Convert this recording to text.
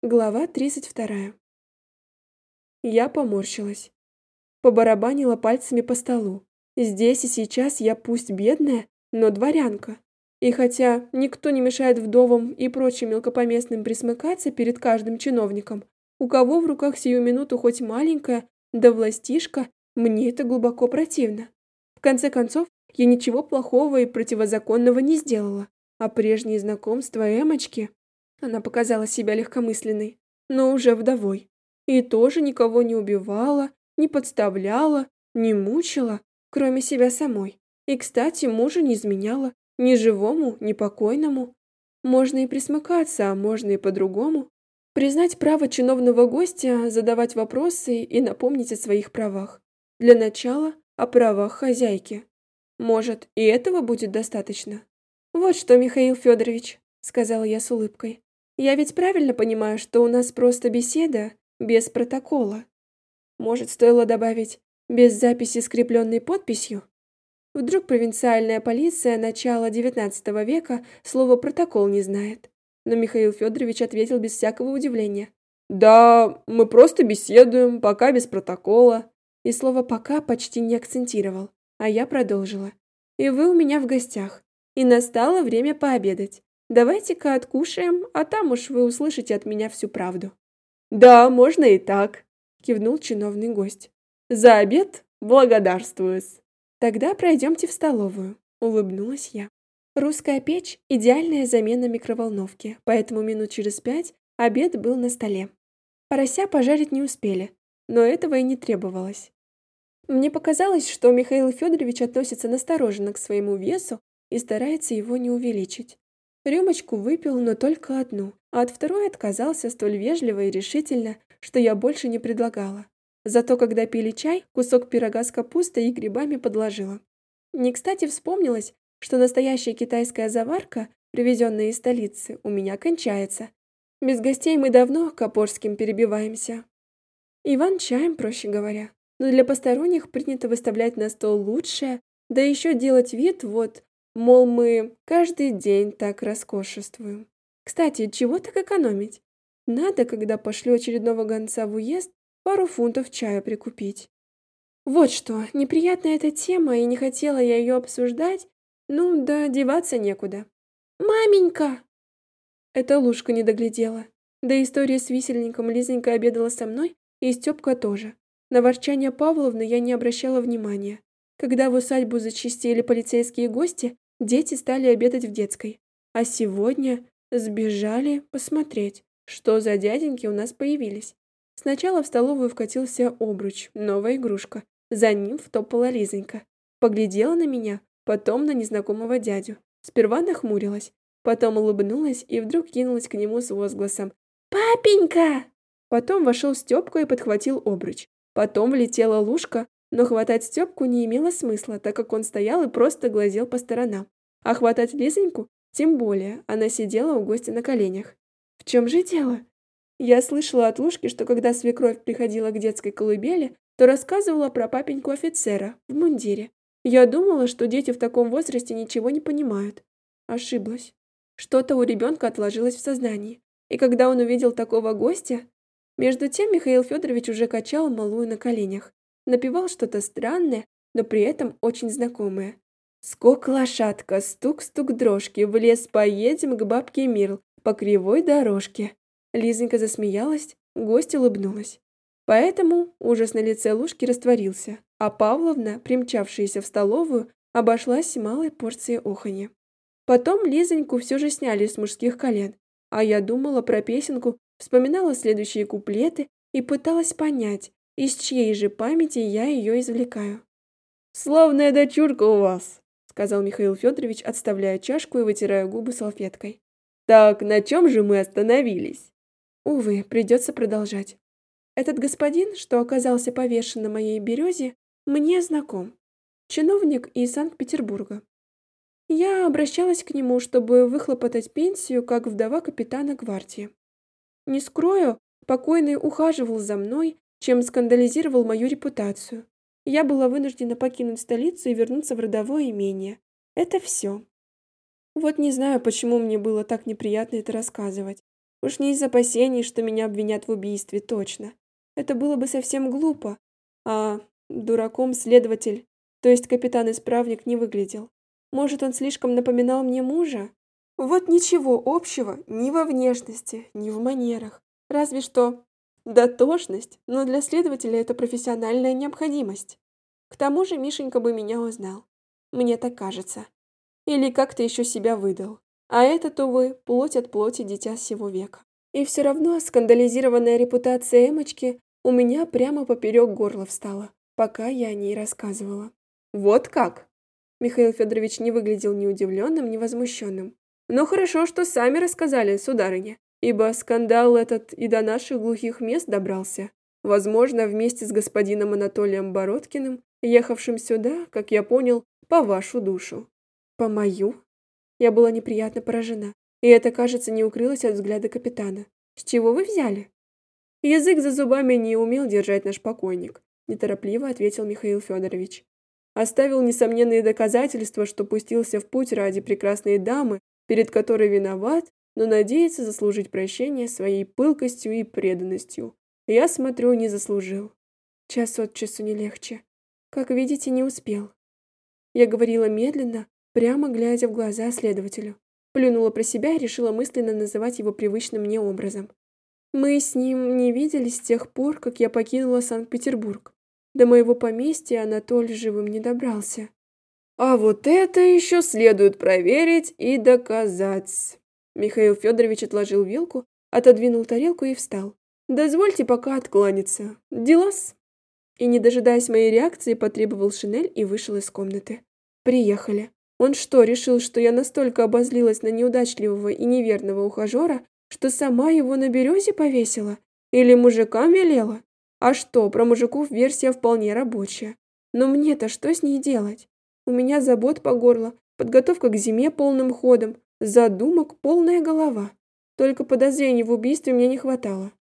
Глава 32. Я поморщилась, побарабанила пальцами по столу. Здесь и сейчас я пусть бедная, но дворянка. И хотя никто не мешает вдовам и прочим мелкопоместным присмыкаться перед каждым чиновником, у кого в руках сию минуту хоть маленькая, да властишка, мне это глубоко противно. В конце концов, я ничего плохого и противозаконного не сделала, а прежние знакомства Эмочки... Она показала себя легкомысленной, но уже вдовой. И тоже никого не убивала, не подставляла, не мучила, кроме себя самой. И, кстати, мужу не изменяла, ни живому, ни покойному. Можно и присмыкаться, а можно и по-другому. Признать право чиновного гостя, задавать вопросы и напомнить о своих правах. Для начала о правах хозяйки. Может, и этого будет достаточно? Вот что, Михаил Федорович, сказала я с улыбкой. Я ведь правильно понимаю, что у нас просто беседа, без протокола. Может, стоило добавить «без записи, скрепленной подписью»? Вдруг провинциальная полиция начала XIX века слово «протокол» не знает. Но Михаил Федорович ответил без всякого удивления. «Да, мы просто беседуем, пока без протокола». И слово «пока» почти не акцентировал, а я продолжила. «И вы у меня в гостях, и настало время пообедать. Давайте-ка откушаем, а там уж вы услышите от меня всю правду». «Да, можно и так», — кивнул чиновный гость. «За обед благодарствую-с». «Тогда пройдемте в столовую», — улыбнулась я. Русская печь — идеальная замена микроволновки, поэтому минут через 5 обед был на столе. Порося пожарить не успели, но этого и не требовалось. Мне показалось, что Михаил Федорович относится настороженно к своему весу и старается его не увеличить. Рюмочку выпил, но только одну, а от второй отказался столь вежливо и решительно, что я больше не предлагала. Зато когда пили чай, кусок пирога с капустой и грибами подложила. Не кстати вспомнилось, что настоящая китайская заварка, привезенная из столицы, у меня кончается. Без гостей мы давно к Опорским перебиваемся. Иван чаем, проще говоря. Но для посторонних принято выставлять на стол лучшее, да еще делать вид, вот, мол, мы каждый день так роскошествуем. Кстати, чего так экономить? Надо, когда пошлю очередного гонца в уезд, пару фунтов чая прикупить. Вот что, неприятная эта тема, и не хотела я ее обсуждать, ну да деваться некуда. «Маменька!» Эта Лушка не доглядела. До истории с висельником Лизонька обедала со мной, и Степка тоже. На ворчание Павловны я не обращала внимания. Когда в усадьбу зачастили полицейские гости, дети стали обедать в детской. А сегодня сбежали посмотреть, что за дяденьки у нас появились. Сначала в столовую вкатился обруч, новая игрушка. За ним втопала Лизонька. Поглядела на меня, потом на незнакомого дядю. Сперва нахмурилась, потом улыбнулась и вдруг кинулась к нему с возгласом «Папенька!». Потом вошел Степка и подхватил обруч. Потом влетела Лушка, но хватать Степку не имело смысла, так как он стоял и просто глазел по сторонам. А хватать Лизоньку тем более, она сидела у гостя на коленях. В чем же дело? Я слышала от Лушки, что когда свекровь приходила к детской колыбели, то рассказывала про папеньку офицера в мундире. Я думала, что дети в таком возрасте ничего не понимают. Ошиблась. Что-то у ребенка отложилось в сознании. И когда он увидел такого гостя... Между тем Михаил Федорович уже качал малую на коленях. Напевал что-то странное, но при этом очень знакомое. «Скок лошадка, стук-стук дрожки, в лес поедем к бабке Мирл по кривой дорожке». Лизонька засмеялась, гость улыбнулась. Поэтому ужас на лице Лушки растворился, а Павловна, примчавшаяся в столовую, обошлась малой порцией оханья. Потом Лизоньку все же сняли с мужских колен, а я думала про песенку, вспоминала следующие куплеты и пыталась понять, из чьей же памяти я ее извлекаю. «Славная дочурка у вас», — сказал Михаил Федорович, отставляя чашку и вытирая губы салфеткой. «Так, на чем же мы остановились?» Увы, придется продолжать. Этот господин, что оказался повешен на моей березе, мне знаком. Чиновник из Санкт-Петербурга. Я обращалась к нему, чтобы выхлопотать пенсию, как вдова капитана гвардии. Не скрою, покойный ухаживал за мной, чем скандализировал мою репутацию. Я была вынуждена покинуть столицу и вернуться в родовое имение. Это все. Вот не знаю, почему мне было так неприятно это рассказывать. Уж не из опасений, что меня обвинят в убийстве, точно. Это было бы совсем глупо. А дураком следователь, то есть капитан-исправник, не выглядел. Может, он слишком напоминал мне мужа? Вот ничего общего ни во внешности, ни в манерах. Разве что дотошность, но для следователя это профессиональная необходимость. К тому же Мишенька бы меня узнал. Мне так кажется. Или как-то еще себя выдал. А этот, увы, плоть от плоти дитя сего века. И все равно скандализированная репутация Эмочки у меня прямо поперек горла встала, пока я о ней рассказывала. «Вот как?» Михаил Федорович не выглядел ни удивленным, ни возмущенным. «Но хорошо, что сами рассказали, сударыня, ибо скандал этот и до наших глухих мест добрался. Возможно, вместе с господином Анатолием Бородкиным, ехавшим сюда, как я понял, по вашу душу». «По мою?» Я была неприятно поражена, и это, кажется, не укрылось от взгляда капитана. «С чего вы взяли?» «Язык за зубами не умел держать наш покойник», неторопливо ответил Михаил Федорович. «Оставил несомненные доказательства, что пустился в путь ради прекрасной дамы, перед которой виноват, но надеется заслужить прощение своей пылкостью и преданностью. Я смотрю, не заслужил. Час от часу не легче. Как видите, не успел». Я говорила медленно, прямо глядя в глаза следователю. Плюнула про себя и решила мысленно называть его привычным мне образом. Мы с ним не виделись с тех пор, как я покинула Санкт-Петербург. До моего поместья Анатолий живым не добрался. А вот это еще следует проверить и доказать. Михаил Федорович отложил вилку, отодвинул тарелку и встал. Дозвольте пока откланяться. Делас. И, не дожидаясь моей реакции, потребовал шинель и вышел из комнаты. Приехали. Он что, решил, что я настолько обозлилась на неудачливого и неверного ухажера, что сама его на березе повесила? Или мужикам велела? А что, про мужиков версия вполне рабочая. Но мне-то что с ней делать? У меня забот по горло, подготовка к зиме полным ходом, задумок полная голова. Только подозрений в убийстве мне не хватало.